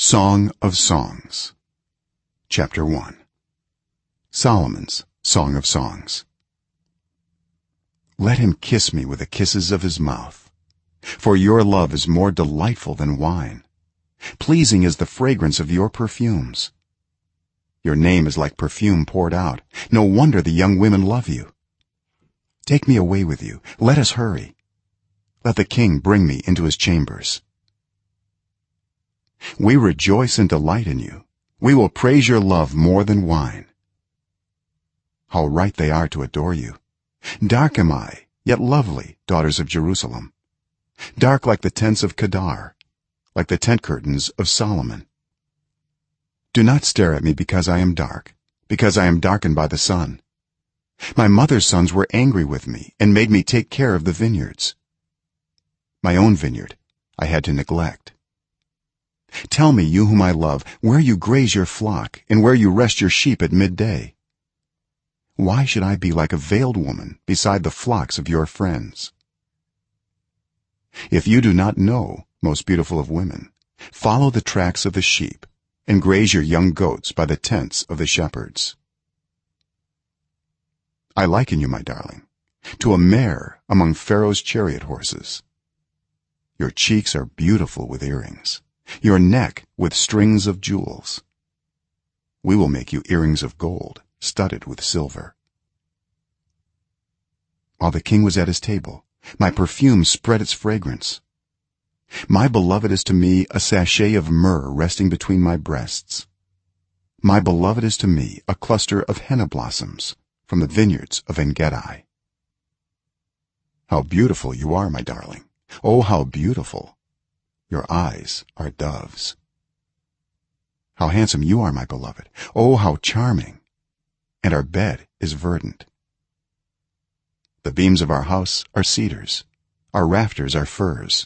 Song of Songs, Chapter 1. Solomon's Song of Songs. Let him kiss me with the kisses of his mouth, for your love is more delightful than wine. Pleasing is the fragrance of your perfumes. Your name is like perfume poured out. No wonder the young women love you. Take me away with you. Let us hurry. Let the king bring me into his chambers. We rejoice and delight in you. We will praise your love more than wine. How right they are to adore you. Dark am I, yet lovely, daughters of Jerusalem. Dark like the tents of Kedar, like the tent curtains of Solomon. Do not stare at me because I am dark, because I am darkened by the sun. My mother's sons were angry with me and made me take care of the vineyards. My own vineyard I had to neglect. Tell me, you whom I love, where you graze your flock and where you rest your sheep at midday. Why should I be like a veiled woman beside the flocks of your friends? If you do not know, most beautiful of women, follow the tracks of the sheep and graze your young goats by the tents of the shepherds. I liken you, my darling, to a mare among Pharaoh's chariot horses. Your cheeks are beautiful with earrings, your neck with strings of jewels. We will make you earrings of gold studded with silver. While the king was at his table, my perfume spread its fragrance. My beloved is to me a sachet of myrrh resting between my breasts. My beloved is to me a cluster of henna blossoms from the vineyards of En-gedi. How beautiful you are, my darling. Oh, how beautiful. Your eyes are doves. How handsome you are, my beloved. Oh, how charming. And our bed is verdant. The beams of our house are cedars, our rafters are firs.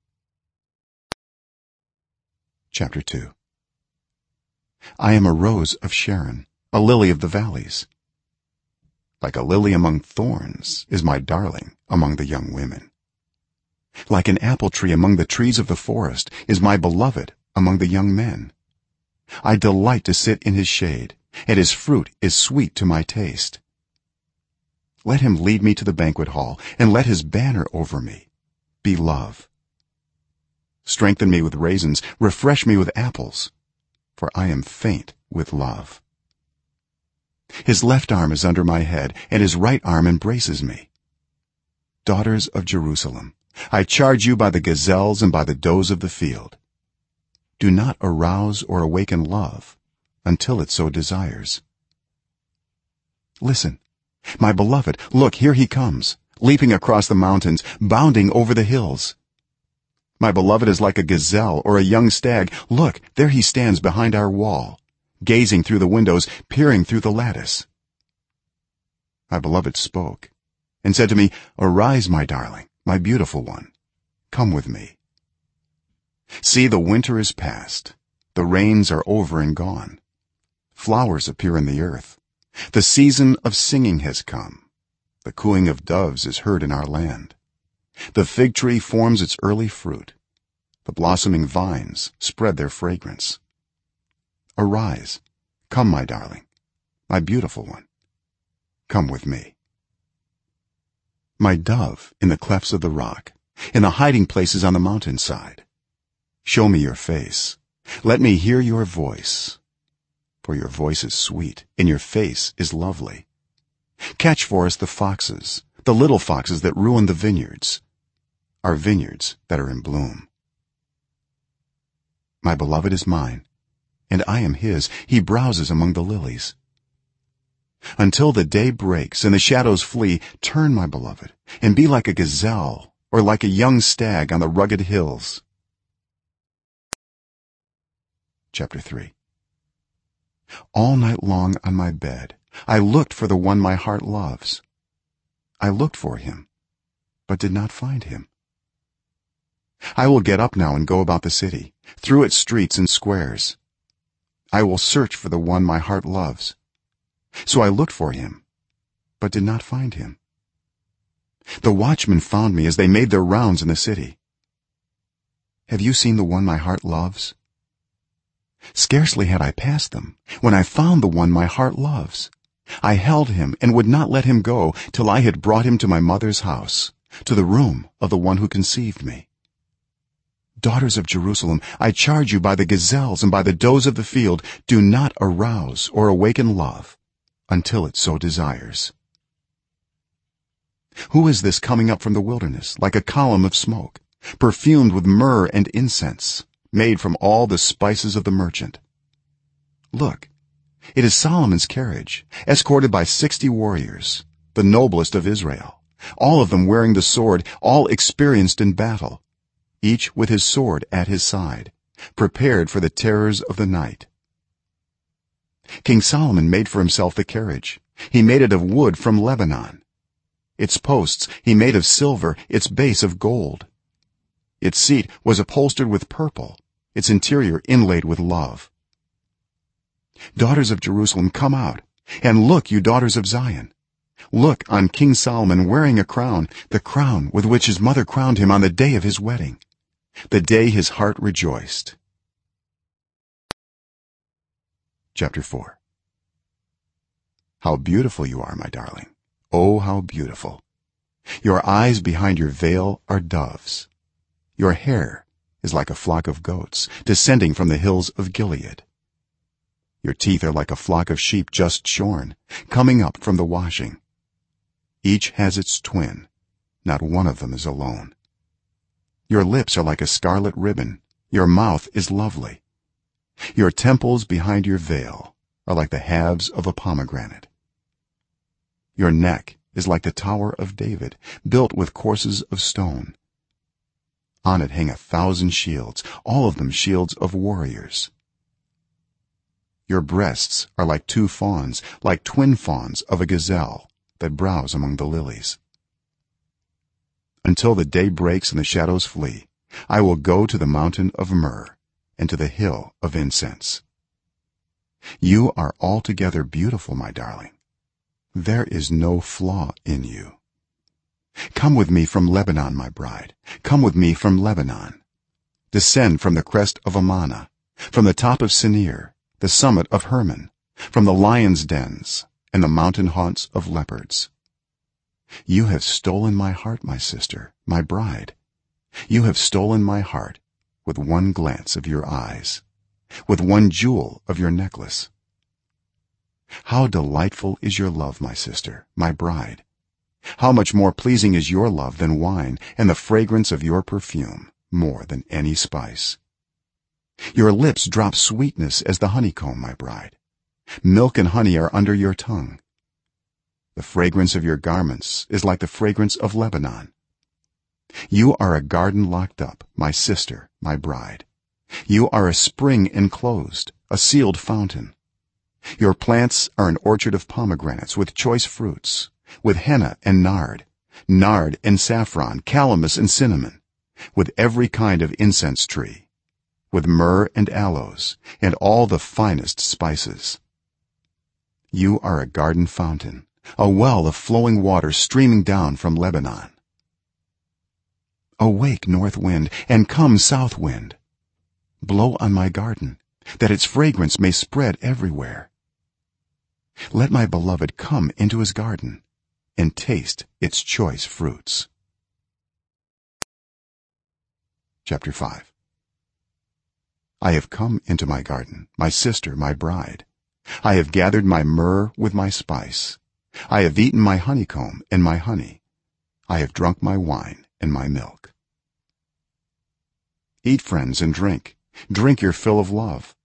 Chapter 2. I am a rose of Sharon, a lily of the valleys. Like a lily among thorns is my darling among the young women. Like an apple tree among the trees of the forest is my beloved among the young men. I delight to sit in his shade, and his fruit is sweet to my taste. Let him lead me to the banquet hall, and let his banner over me be love. Strengthen me with raisins, refresh me with apples, for I am faint with love. His left arm is under my head, and his right arm embraces me. Daughters of Jerusalem, I charge you by the gazelles and by the does of the field, do not arouse or awaken love until it so desires. Listen, my beloved, look, here he comes, leaping across the mountains, bounding over the hills. My beloved is like a gazelle or a young stag. Look, there he stands behind our wall, gazing through the windows, peering through the lattice. My beloved spoke and said to me, arise, my darling, my beautiful one, come with me. See, the winter is past, the rains are over and gone, flowers appear in the earth, the season of singing has come, the cooing of doves is heard in our land. The fig tree forms its early fruit, the blossoming vines spread their fragrance. Arise, come, my darling, my beautiful one, come with me. My dove in the clefts of the rock, in the hiding places on the mountainside, show me your face, let me hear your voice, for your voice is sweet and your face is lovely. Catch for us the foxes, the little foxes that ruin the vineyards, our vineyards that are in bloom. My beloved is mine, and I am his. He browses among the lilies. Until the day breaks and the shadows flee, turn, my beloved, and be like a gazelle or like a young stag on the rugged hills. Chapter 3. All night long on my bed I looked for the one my heart loves. I looked for him, but did not find him. I will get up now and go about the city, through its streets and squares. I will search for the one my heart loves. So I looked for him, but did not find him. The watchmen found me as they made their rounds in the city. Have you seen the one my heart loves? scarcely had I passed them when I found the one my heart loves. I held him and would not let him go till I had brought him to my mother's house, to the room of the one who conceived me. Daughters of Jerusalem, I charge you by the gazelles and by the does of the field, do not arouse or awaken love until it so desires. Who is this coming up from the wilderness like a column of smoke, perfumed with myrrh and incense, made from all the spices of the merchant? Look, it is Solomon's carriage, escorted by 60 warriors, the noblest of Israel, all of them wearing the sword, all experienced in battle, each with his sword at his side, prepared for the terrors of the night. King Solomon made for himself the carriage. He made it of wood from Lebanon. Its posts he made of silver, its base of gold. Its seat was upholstered with purple, its interior inlaid with love. Daughters of Jerusalem, come out, and look, you daughters of Zion. Look on King Solomon wearing a crown, the crown with which his mother crowned him on the day of his wedding, the day his heart rejoiced. Chapter 4. How beautiful you are, my darling. Oh, how beautiful. Your eyes behind your veil are doves. Your hair is like a flock of goats descending from the hills of Gilead. Your teeth are like a flock of sheep just shorn, coming up from the washing. Each has its twin, not one of them is alone. Your lips are like a scarlet ribbon, your mouth is lovely. Your temples behind your veil are like the halves of a pomegranate. Your neck is like the tower of David, built with courses of stone. On it hang 1,000 shields, all of them shields of warriors. Your breasts are like 2 fawns, like twin fawns of a gazelle that browse among the lilies. Until the day breaks and the shadows flee, I will go to the mountain of myrrh and to the hill of incense. You are altogether beautiful, my darling. There is no flaw in you. Come with me from Lebanon, my bride. Come with me from Lebanon. Descend from the crest of Amana, from the top of Senir, the summit of Hermon, from the lions' dens and the mountain haunts of leopards. You have stolen my heart, my sister, my bride. You have stolen my heart with one glance of your eyes, with one jewel of your necklace. How delightful is your love, my sister, my bride. How much more pleasing is your love than wine, and the fragrance of your perfume more than any spice. Your lips drop sweetness as the honeycomb, my bride. Milk and honey are under your tongue. The fragrance of your garments is like the fragrance of Lebanon. You are a garden locked up, my sister, my bride. You are a spring enclosed, a sealed fountain. Your plants are an orchard of pomegranates with choice fruits, with henna and nard and saffron, calamus and cinnamon, with every kind of incense tree, with myrrh and aloes and all the finest spices. You are a garden fountain, a well of flowing water streaming down from Lebanon. Awake, north wind, and come, south wind. Blow on my garden, that its fragrance may spread everywhere. Let my beloved come into his garden and taste its choice fruits. Chapter 5. I have come into my garden, my sister, my bride. I have gathered my myrrh with my spice. I have eaten my honeycomb and my honey. I have drunk my wine and my milk. Eat, friends, and drink your fill of love.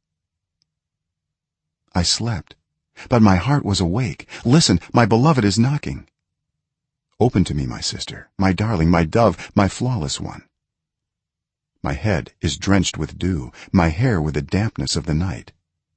I slept, but my heart was awake. Listen, my beloved is knocking. Open to me, my sister, my darling, my dove, my flawless one. My head is drenched with dew, my hair with the dampness of the night.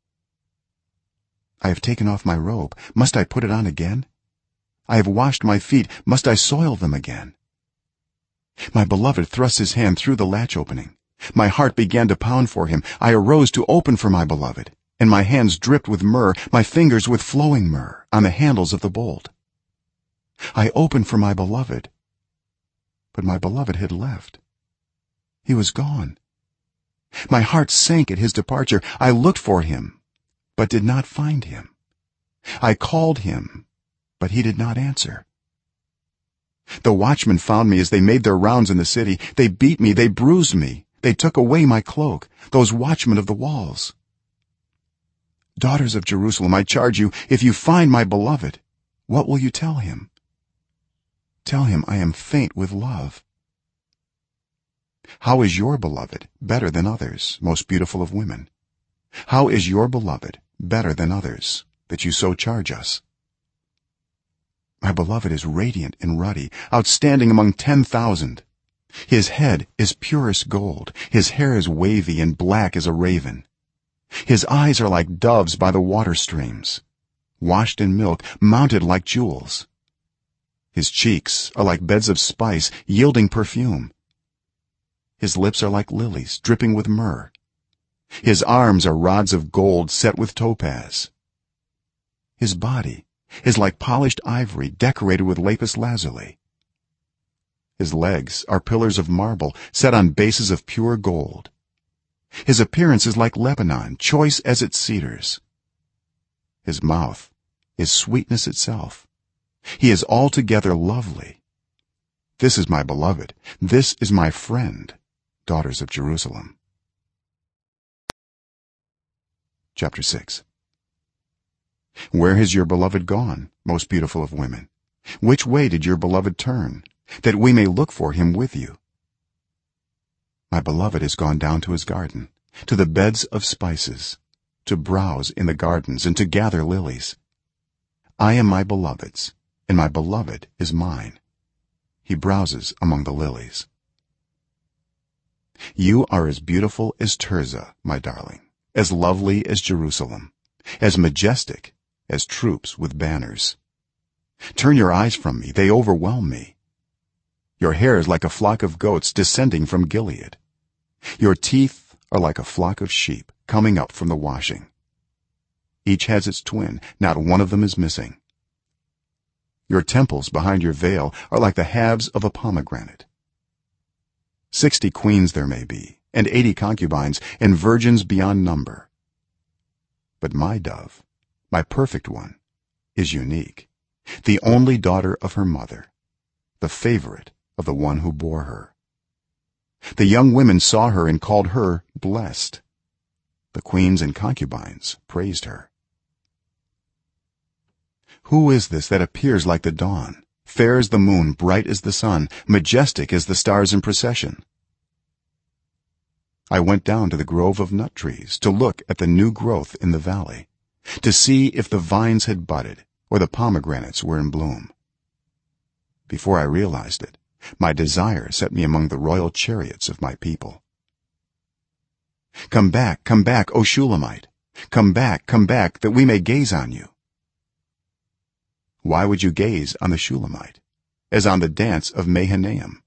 I have taken off my robe, must I put it on again? I have washed my feet, must I soil them again? My beloved thrust his hand through the latch opening. My heart began to pound for him. I arose to open for my beloved, and my hands dripped with myrrh, my fingers with flowing myrrh on the handles of the bolt. I opened for my beloved, but my beloved had left. He was gone. my heart sank at his departure. I looked for him but did not find him. I called him but he did not answer. The watchmen found me as they made their rounds in the city. They beat me, they bruised me, they took away my cloak, those watchmen of the walls. Daughters of Jerusalem, I charge you, if you find my beloved, what will you tell him? Tell him I am faint with love. How is your beloved better than others, most beautiful of women? How is your beloved better than others, that you so charge us? My beloved is radiant and ruddy, outstanding among 10,000. His head is purest gold, his hair is wavy and black as a raven. His eyes are like doves by the water streams, washed in milk, mounted like jewels. His cheeks are like beds of spice, yielding perfume. His lips are like lilies, dripping with myrrh. His arms are rods of gold set with topaz. His body is like polished ivory decorated with lapis lazuli. His legs are pillars of marble set on bases of pure gold. His appearance is like Lebanon, choice as its cedars. His mouth is sweetness itself. He is altogether lovely. This is my beloved, this is my friend, daughters of Jerusalem. Chapter 6. Where has your beloved gone, most beautiful of women? Which way did your beloved turn, that we may look for him with you? My beloved has gone down to his garden, to the beds of spices, to browse in the gardens and to gather lilies. I am my beloved's, and my beloved is mine. He browses among the lilies. You are as beautiful as Tirzah, my darling, as lovely as Jerusalem, as majestic as troops with banners. Turn your eyes from me, they overwhelm me. Your hair is like a flock of goats descending from Gilead. Your teeth are like a flock of sheep coming up from the washing. Each has its twin, not one of them is missing. Your temples behind your veil are like the halves of a pomegranate. 60 queens there may be, and 80 concubines, and virgins beyond number. But my dove, my perfect one, is unique, the only daughter of her mother, the favorite of the one who bore her. The young women saw her and called her blessed. The queens and concubines praised her. Who is this that appears like the dawn, fair as the moon, bright as the sun, majestic as the stars in procession? I went down to the grove of nut trees to look at the new growth in the valley, to see if the vines had budded or the pomegranates were in bloom. Before I realized it, my desire set me among the royal chariots of my people. Come back, O Shulamite, come back, that we may gaze on you. Why would you gaze on the Shulamite as on the dance of Mahanaim?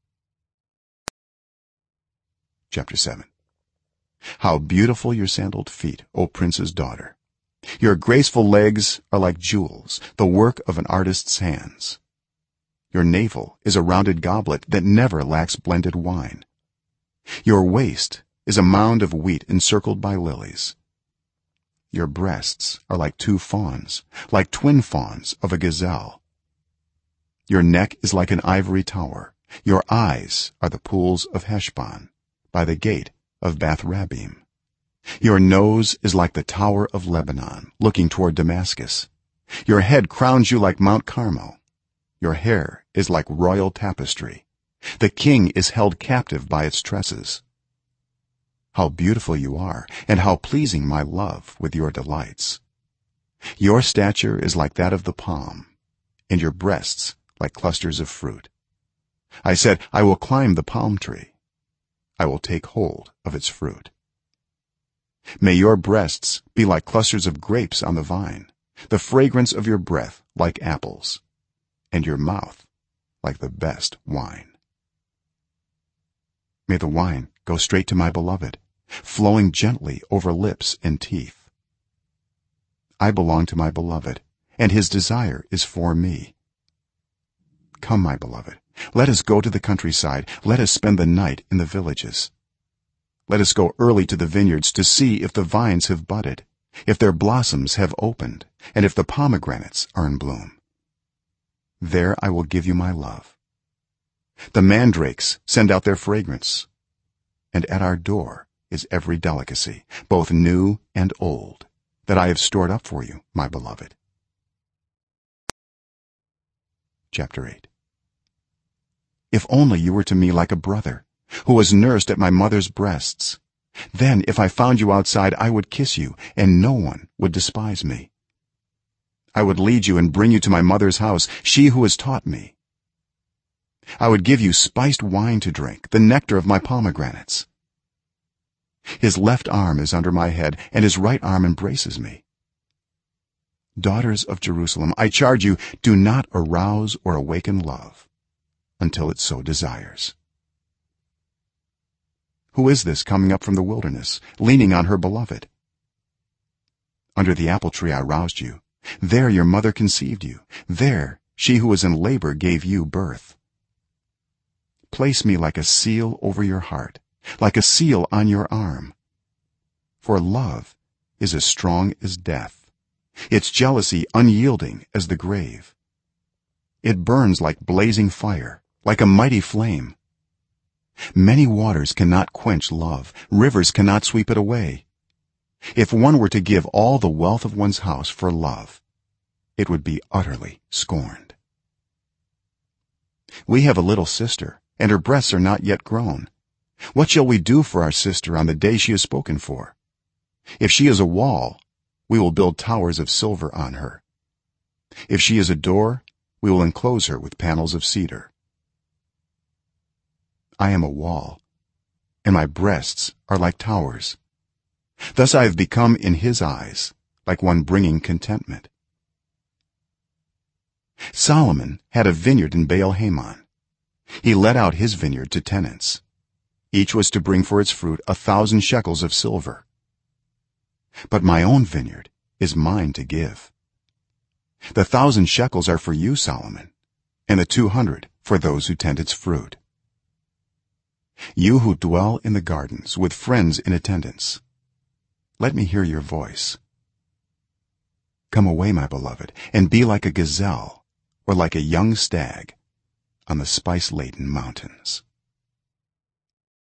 Chapter 7. How beautiful your sandaled feet, O prince's daughter. Your graceful legs are like jewels, the work of an artist's hands. Your navel is a rounded goblet that never lacks blended wine. Your waist is a mound of wheat encircled by lilies. Your breasts are like 2 fawns, like twin fawns of a gazelle. Your neck is like an ivory tower. Your eyes are the pools of Heshbon, by the gate of Bath Rabbim. Your nose is like the tower of Lebanon, looking toward Damascus. Your head crowns you like Mount Carmel. Your hair is like royal tapestry. The king is held captive by its tresses. How beautiful you are, and how pleasing my love with your delights. Your stature is like that of the palm, and your breasts like clusters of fruit. I said, I will climb the palm tree. I will take hold of its fruit. May your breasts be like clusters of grapes on the vine, the fragrance of your breath like apples, and your mouth like the best wine. May the wine go straight to my beloved, flowing gently over lips and teeth. I belong to my beloved, and his desire is for me. Come, my beloved, let us go to the countryside, let us spend the night in the villages. let us go early to the vineyards to see if the vines have budded, if their blossoms have opened, and if the pomegranates are in bloom. There I will give you my love. The mandrakes send out their fragrance, and at our door is every delicacy, both new and old, that I have stored up for you, my beloved. Chapter 8. If only you were to me like a brother, who was nursed at my mother's breasts. Then if I found you outside, I would kiss you, and no one would despise me. I would lead you and bring you to my mother's house, she who has taught me. I would give you spiced wine to drink, the nectar of my pomegranates. His left arm is under my head, and his right arm embraces me. Daughters of Jerusalem, I charge you, do not arouse or awaken love until it so desires. Who is this coming up from the wilderness, leaning on her beloved? Under the apple tree I roused you. There your mother conceived you. There she who was in labor gave you birth. Place me like a seal over your heart, like a seal on your arm. For love is as strong as death, its jealousy unyielding as the grave. It burns like blazing fire, like a mighty flame. Many waters cannot quench love, rivers cannot sweep it away. If one were to give all the wealth of one's house for love, it would be utterly scorned. We have a little sister, and her breasts are not yet grown. What shall we do for our sister on the day she is spoken for? If she is a wall, we will build towers of silver on her. If she is a door, we will enclose her with panels of cedar. I am a wall, and my breasts are like towers. Thus I have become in his eyes like one bringing contentment. Solomon had a vineyard in Baal-Hamon. He let out his vineyard to tenants. Each was to bring for its fruit 1,000 shekels of silver. But my own vineyard is mine to give. The 1,000 shekels are for you, Solomon, and the 200 for those who tend its fruit. You who dwell in the gardens with friends in attendance, let me hear your voice. Come away, my beloved, and be like a gazelle or like a young stag on the spice-laden mountains.